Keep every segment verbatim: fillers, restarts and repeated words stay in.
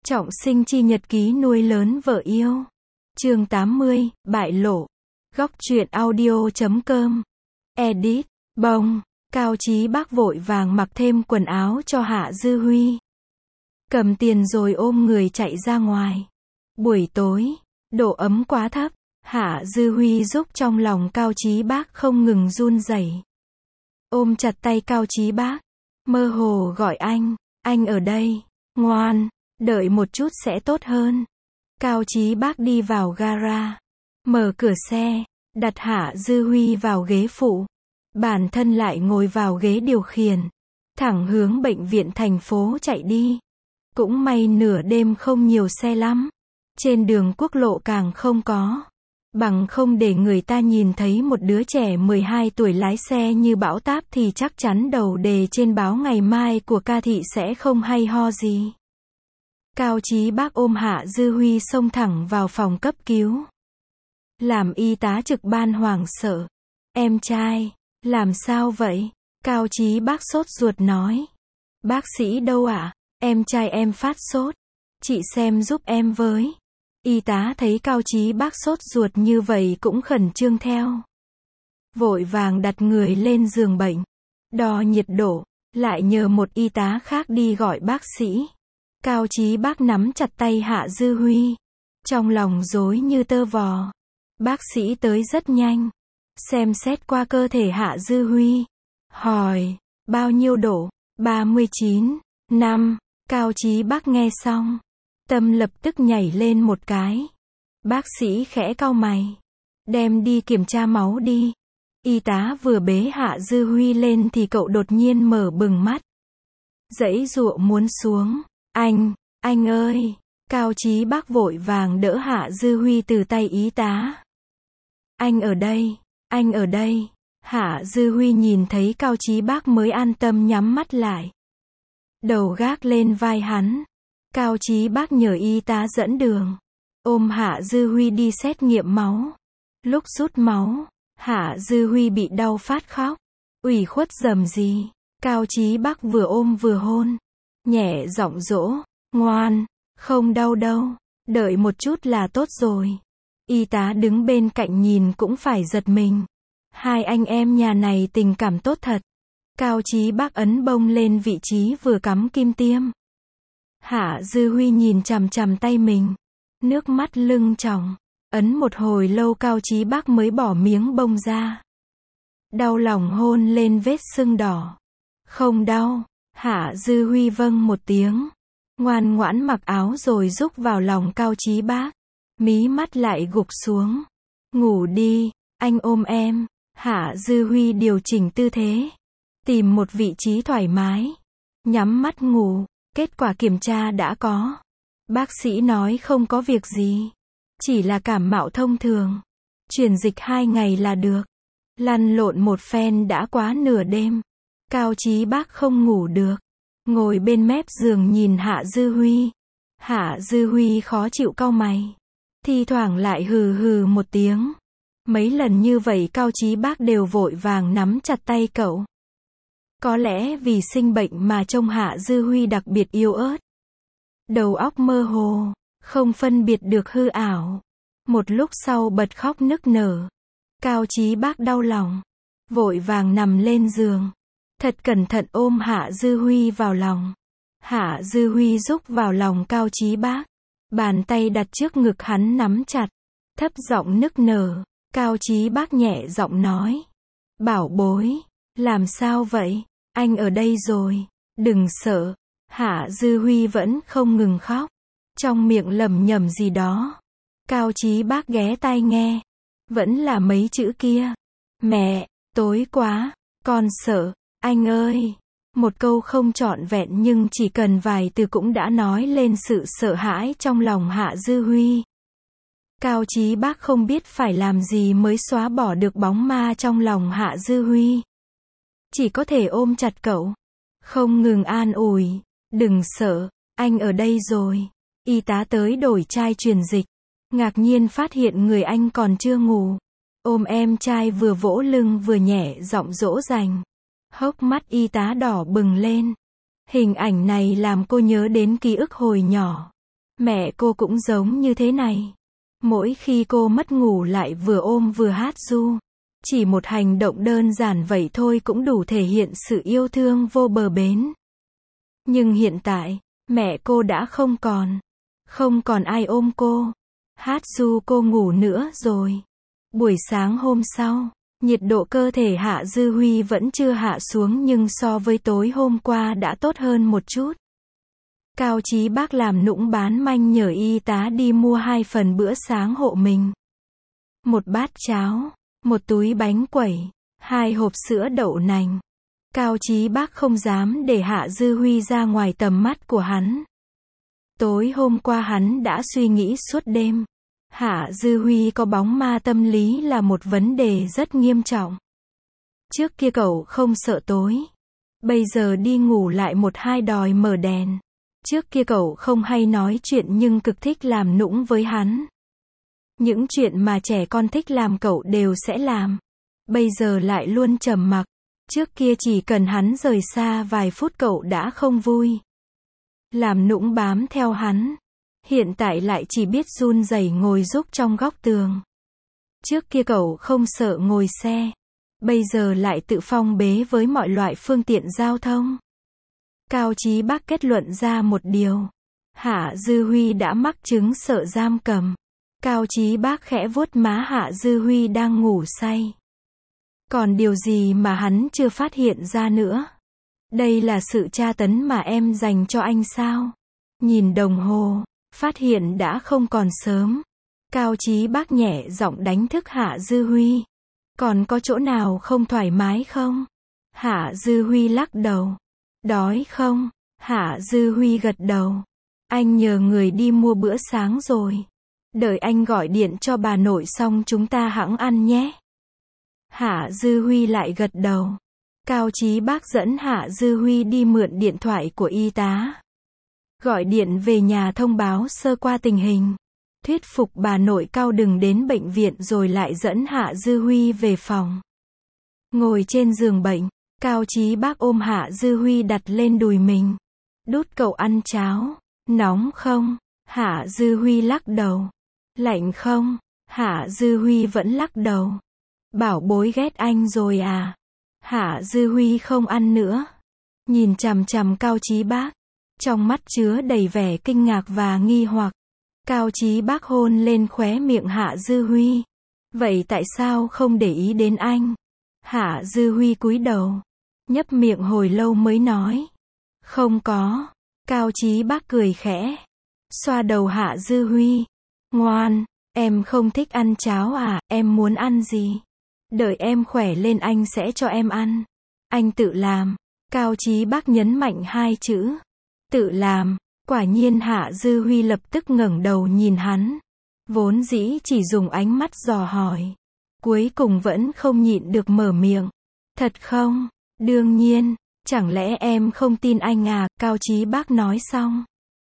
Trọng sinh chi nhật ký nuôi lớn vợ yêu. Chương tám mươi, bại lộ. Góc truyện audio chấm com. Edit. Bông. Cao Chí Bác vội vàng mặc thêm quần áo cho Hạ Dư Huy. Cầm tiền rồi ôm người chạy ra ngoài. Buổi tối, độ ấm quá thấp. Hạ Dư Huy giúp trong lòng Cao Chí Bác không ngừng run rẩy. Ôm chặt tay Cao Chí Bác, mơ hồ gọi anh, anh ở đây, ngoan, đợi một chút sẽ tốt hơn. Cao Chí Bác đi vào gara, mở cửa xe, đặt Hạ Dư Huy vào ghế phụ. Bản thân lại ngồi vào ghế điều khiển, thẳng hướng bệnh viện thành phố chạy đi. Cũng may nửa đêm không nhiều xe lắm, trên đường quốc lộ càng không có. Bằng không để người ta nhìn thấy một đứa trẻ mười hai tuổi lái xe như bão táp thì chắc chắn đầu đề trên báo ngày mai của ca thị sẽ không hay ho gì. Cao Chí Bác ôm Hạ Dư Huy xông thẳng vào phòng cấp cứu. Làm y tá trực ban hoảng sợ. Em trai, làm sao vậy? Cao Chí Bác sốt ruột nói. Bác sĩ đâu ạ? À? Em trai em phát sốt. Chị xem giúp em với. Y tá thấy Cao Chí Bác sốt ruột như vậy cũng khẩn trương theo. Vội vàng đặt người lên giường bệnh, đo nhiệt độ, lại nhờ một y tá khác đi gọi bác sĩ. Cao Chí Bác nắm chặt tay Hạ Dư Huy, trong lòng rối như tơ vò. Bác sĩ tới rất nhanh, xem xét qua cơ thể Hạ Dư Huy, hỏi, bao nhiêu độ? ba mươi chín, năm. Cao Chí Bác nghe xong, tâm lập tức nhảy lên một cái. Bác sĩ khẽ cau mày. Đem đi kiểm tra máu đi. Y tá vừa bế Hạ Dư Huy lên thì cậu đột nhiên mở bừng mắt. Giãy giụa muốn xuống. Anh, anh ơi. Cao Chí Bác vội vàng đỡ Hạ Dư Huy từ tay y tá. Anh ở đây, anh ở đây. Hạ Dư Huy nhìn thấy Cao Chí Bác mới an tâm nhắm mắt lại. Đầu gác lên vai hắn. Cao Chí Bác nhờ y tá dẫn đường, ôm Hạ Dư Huy đi xét nghiệm máu. Lúc rút máu, Hạ Dư Huy bị đau phát khóc, ủy khuất rầm rì. Cao Chí Bác vừa ôm vừa hôn, nhẹ giọng dỗ, ngoan, không đau đâu, đợi một chút là tốt rồi. Y tá đứng bên cạnh nhìn cũng phải giật mình. Hai anh em nhà này tình cảm tốt thật. Cao Chí Bác ấn bông lên vị trí vừa cắm kim tiêm. Hạ Dư Huy nhìn chằm chằm tay mình, nước mắt lưng tròng, ấn một hồi lâu Cao Chí Bác mới bỏ miếng bông ra. Đau lòng hôn lên vết sưng đỏ. Không đau. Hạ Dư Huy vâng một tiếng, ngoan ngoãn mặc áo rồi rúc vào lòng Cao Chí Bác, mí mắt lại gục xuống. Ngủ đi, anh ôm em. Hạ Dư Huy điều chỉnh tư thế, tìm một vị trí thoải mái, nhắm mắt ngủ. Kết quả kiểm tra đã có. Bác sĩ nói không có việc gì, chỉ là cảm mạo thông thường. Truyền dịch hai ngày là được. Lăn lộn một phen đã quá nửa đêm. Cao Chí Bác không ngủ được, ngồi bên mép giường nhìn Hạ Dư Huy. Hạ Dư Huy khó chịu cau mày, thi thoảng lại hừ hừ một tiếng. Mấy lần như vậy Cao Chí Bác đều vội vàng nắm chặt tay cậu. Có lẽ vì sinh bệnh mà trông Hạ Dư Huy đặc biệt yếu ớt. Đầu óc mơ hồ, không phân biệt được hư ảo. Một lúc sau bật khóc nức nở. Cao Chí Bác đau lòng, vội vàng nằm lên giường, thật cẩn thận ôm Hạ Dư Huy vào lòng. Hạ Dư Huy rúc vào lòng Cao Chí Bác, bàn tay đặt trước ngực hắn nắm chặt, thấp giọng nức nở. Cao Chí Bác nhẹ giọng nói, bảo bối, làm sao vậy? Anh ở đây rồi, đừng sợ. Hạ Dư Huy vẫn không ngừng khóc, trong miệng lẩm nhẩm gì đó. Cao Chí Bác ghé tai nghe, vẫn là mấy chữ kia. Mẹ, tối quá, con sợ, anh ơi. Một câu không trọn vẹn nhưng chỉ cần vài từ cũng đã nói lên sự sợ hãi trong lòng Hạ Dư Huy. Cao Chí Bác không biết phải làm gì mới xóa bỏ được bóng ma trong lòng Hạ Dư Huy. Chỉ có thể ôm chặt cậu, không ngừng an ủi, đừng sợ, anh ở đây rồi. Y tá tới đổi chai truyền dịch, ngạc nhiên phát hiện người anh còn chưa ngủ. Ôm em trai vừa vỗ lưng vừa nhẹ giọng dỗ dành. Hốc mắt y tá đỏ bừng lên. Hình ảnh này làm cô nhớ đến ký ức hồi nhỏ. Mẹ cô cũng giống như thế này. Mỗi khi cô mất ngủ lại vừa ôm vừa hát ru. Chỉ một hành động đơn giản vậy thôi cũng đủ thể hiện sự yêu thương vô bờ bến. Nhưng hiện tại, mẹ cô đã không còn. Không còn ai ôm cô. Hát ru cô ngủ nữa rồi. Buổi sáng hôm sau, nhiệt độ cơ thể Hạ Dư Huy vẫn chưa hạ xuống nhưng so với tối hôm qua đã tốt hơn một chút. Cao Chí Bác làm nũng bán manh nhờ y tá đi mua hai phần bữa sáng hộ mình. Một bát cháo, một túi bánh quẩy, hai hộp sữa đậu nành. Cao Chí Bác không dám để Hạ Dư Huy ra ngoài tầm mắt của hắn. Tối hôm qua hắn đã suy nghĩ suốt đêm. Hạ Dư Huy có bóng ma tâm lý là một vấn đề rất nghiêm trọng. Trước kia cậu không sợ tối. Bây giờ đi ngủ lại một hai đòi mở đèn. Trước kia cậu không hay nói chuyện nhưng cực thích làm nũng với hắn. Những chuyện mà trẻ con thích làm cậu đều sẽ làm. Bây giờ lại luôn trầm mặc. Trước kia chỉ cần hắn rời xa vài phút cậu đã không vui. Làm nũng bám theo hắn. Hiện tại lại chỉ biết run rẩy ngồi rúc trong góc tường. Trước kia cậu không sợ ngồi xe. Bây giờ lại tự phong bế với mọi loại phương tiện giao thông. Cao Chí Bác kết luận ra một điều. Hạ Dư Huy đã mắc chứng sợ giam cầm. Cao Chí Bác khẽ vuốt má Hạ Dư Huy đang ngủ say. Còn điều gì mà hắn chưa phát hiện ra nữa? Đây là sự tra tấn mà em dành cho anh sao? Nhìn đồng hồ, phát hiện đã không còn sớm. Cao Chí Bác nhẹ giọng đánh thức Hạ Dư Huy. Còn có chỗ nào không thoải mái không? Hạ Dư Huy lắc đầu. Đói không? Hạ Dư Huy gật đầu. Anh nhờ người đi mua bữa sáng rồi. Đợi anh gọi điện cho bà nội xong chúng ta hẵng ăn nhé. Hạ Dư Huy lại gật đầu. Cao Chí Bác dẫn Hạ Dư Huy đi mượn điện thoại của y tá. Gọi điện về nhà thông báo sơ qua tình hình. Thuyết phục bà nội Cao đừng đến bệnh viện rồi lại dẫn Hạ Dư Huy về phòng. Ngồi trên giường bệnh, Cao Chí Bác ôm Hạ Dư Huy đặt lên đùi mình. Đút cậu ăn cháo. Nóng không? Hạ Dư Huy lắc đầu. Lạnh không? Hạ Dư Huy vẫn lắc đầu. Bảo bối ghét anh rồi à? Hạ Dư Huy không ăn nữa. Nhìn chằm chằm Cao Chí Bác. Trong mắt chứa đầy vẻ kinh ngạc và nghi hoặc. Cao Chí Bác hôn lên khóe miệng Hạ Dư Huy. Vậy tại sao không để ý đến anh? Hạ Dư Huy cúi đầu. Nhấp miệng hồi lâu mới nói. Không có. Cao Chí Bác cười khẽ. Xoa đầu Hạ Dư Huy. Ngoan, em không thích ăn cháo à, em muốn ăn gì? Đợi em khỏe lên anh sẽ cho em ăn. Anh tự làm. Cao Chí Bác nhấn mạnh hai chữ. Tự làm. Quả nhiên Hạ Dư Huy lập tức ngẩng đầu nhìn hắn. Vốn dĩ chỉ dùng ánh mắt dò hỏi. Cuối cùng vẫn không nhịn được mở miệng. Thật không? Đương nhiên. Chẳng lẽ em không tin anh à? Cao Chí Bác nói xong.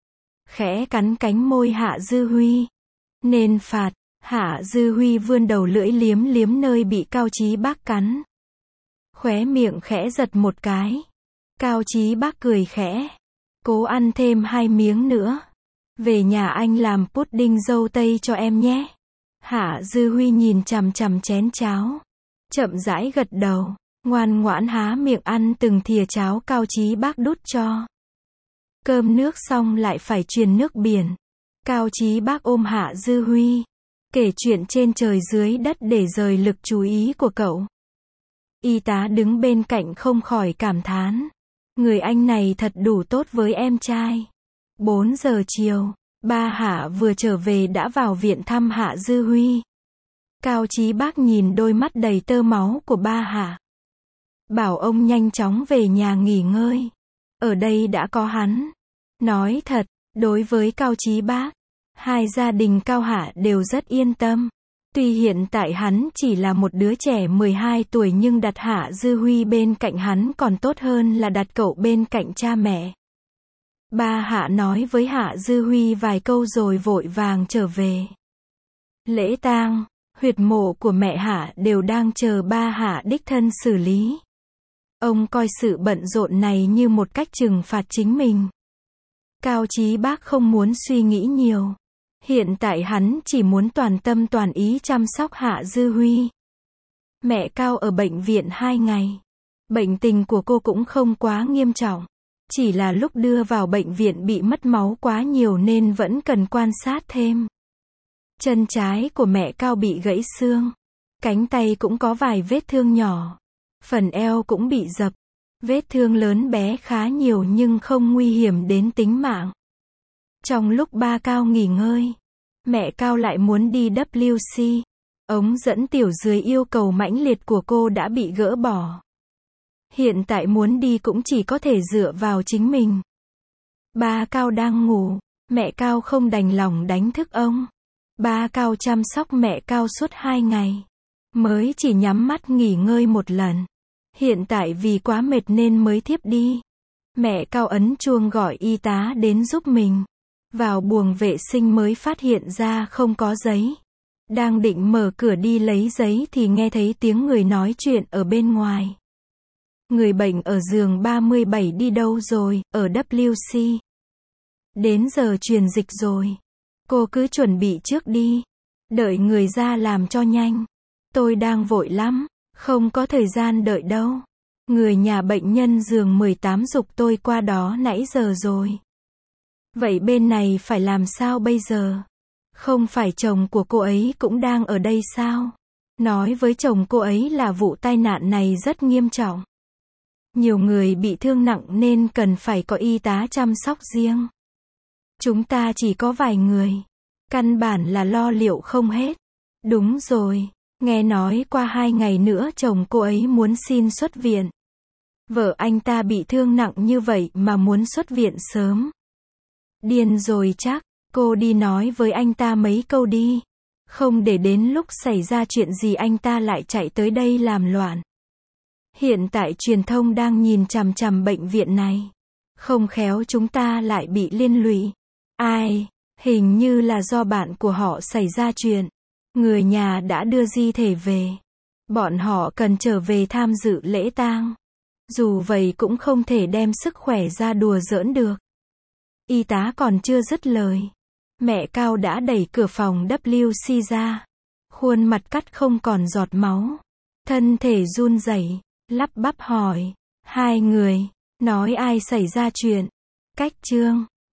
Khẽ cắn cánh môi Hạ Dư Huy. Nên phạt. Hạ Dư Huy vươn đầu lưỡi liếm liếm nơi bị Cao Chí Bác cắn. Khóe miệng khẽ giật một cái. Cao Chí Bác cười khẽ. Cố ăn thêm hai miếng nữa. Về nhà anh làm pudding dâu tây cho em nhé. Hạ Dư Huy nhìn chằm chằm chén cháo. Chậm rãi gật đầu. Ngoan ngoãn há miệng ăn từng thìa cháo Cao Chí Bác đút cho. Cơm nước xong lại phải truyền nước biển. Cao Chí Bác ôm Hạ Dư Huy. Kể chuyện trên trời dưới đất để rời lực chú ý của cậu. Y tá đứng bên cạnh không khỏi cảm thán. Người anh này thật đủ tốt với em trai. bốn giờ chiều, ba Hạ vừa trở về đã vào viện thăm Hạ Dư Huy. Cao Chí Bác nhìn đôi mắt đầy tơ máu của ba Hạ. Bảo ông nhanh chóng về nhà nghỉ ngơi. Ở đây đã có hắn. Nói thật, đối với Cao Chí Bác, hai gia đình Cao Hạ đều rất yên tâm. Tuy hiện tại hắn chỉ là một đứa trẻ mười hai tuổi nhưng đặt Hạ Dư Huy bên cạnh hắn còn tốt hơn là đặt cậu bên cạnh cha mẹ. Ba Hạ nói với Hạ Dư Huy vài câu rồi vội vàng trở về. Lễ tang, huyệt mộ của mẹ Hạ đều đang chờ ba Hạ đích thân xử lý. Ông coi sự bận rộn này như một cách trừng phạt chính mình. Cao Chí Bác không muốn suy nghĩ nhiều. Hiện tại hắn chỉ muốn toàn tâm toàn ý chăm sóc Hạ Dư Huy. Mẹ Cao ở bệnh viện hai ngày. Bệnh tình của cô cũng không quá nghiêm trọng. Chỉ là lúc đưa vào bệnh viện bị mất máu quá nhiều nên vẫn cần quan sát thêm. Chân trái của mẹ Cao bị gãy xương. Cánh tay cũng có vài vết thương nhỏ. Phần eo cũng bị dập. Vết thương lớn bé khá nhiều nhưng không nguy hiểm đến tính mạng. Trong lúc ba Cao nghỉ ngơi, mẹ Cao lại muốn đi W C. Ống dẫn tiểu dưới yêu cầu mãnh liệt của cô đã bị gỡ bỏ. Hiện tại muốn đi cũng chỉ có thể dựa vào chính mình. Ba Cao đang ngủ, mẹ Cao không đành lòng đánh thức ông. Ba Cao chăm sóc mẹ Cao suốt hai ngày. Mới chỉ nhắm mắt nghỉ ngơi một lần. Hiện tại vì quá mệt nên mới thiếp đi. Mẹ Cao ấn chuông gọi y tá đến giúp mình. Vào buồng vệ sinh mới phát hiện ra không có giấy. Đang định mở cửa đi lấy giấy thì nghe thấy tiếng người nói chuyện ở bên ngoài. Người bệnh ở giường ba mươi bảy đi đâu rồi, ở W C. Đến giờ truyền dịch rồi. Cô cứ chuẩn bị trước đi. Đợi người ra làm cho nhanh. Tôi đang vội lắm, không có thời gian đợi đâu. Người nhà bệnh nhân giường mười tám giục tôi qua đó nãy giờ rồi. Vậy bên này phải làm sao bây giờ? Không phải chồng của cô ấy cũng đang ở đây sao? Nói với chồng cô ấy là vụ tai nạn này rất nghiêm trọng. Nhiều người bị thương nặng nên cần phải có y tá chăm sóc riêng. Chúng ta chỉ có vài người. Căn bản là lo liệu không hết. Đúng rồi, nghe nói qua hai ngày nữa chồng cô ấy muốn xin xuất viện. Vợ anh ta bị thương nặng như vậy mà muốn xuất viện sớm. Điên rồi chắc, cô đi nói với anh ta mấy câu đi. Không để đến lúc xảy ra chuyện gì anh ta lại chạy tới đây làm loạn. Hiện tại truyền thông đang nhìn chằm chằm bệnh viện này. Không khéo chúng ta lại bị liên lụy. Ai? Hình như là do bạn của họ xảy ra chuyện. Người nhà đã đưa di thể về. Bọn họ cần trở về tham dự lễ tang. Dù vậy cũng không thể đem sức khỏe ra đùa giỡn được. Y tá còn chưa dứt lời. Mẹ Cao đã đẩy cửa phòng W C ra. Khuôn mặt cắt không còn giọt máu. Thân thể run rẩy, lắp bắp hỏi. Hai người, nói ai xảy ra chuyện? Cách Trương.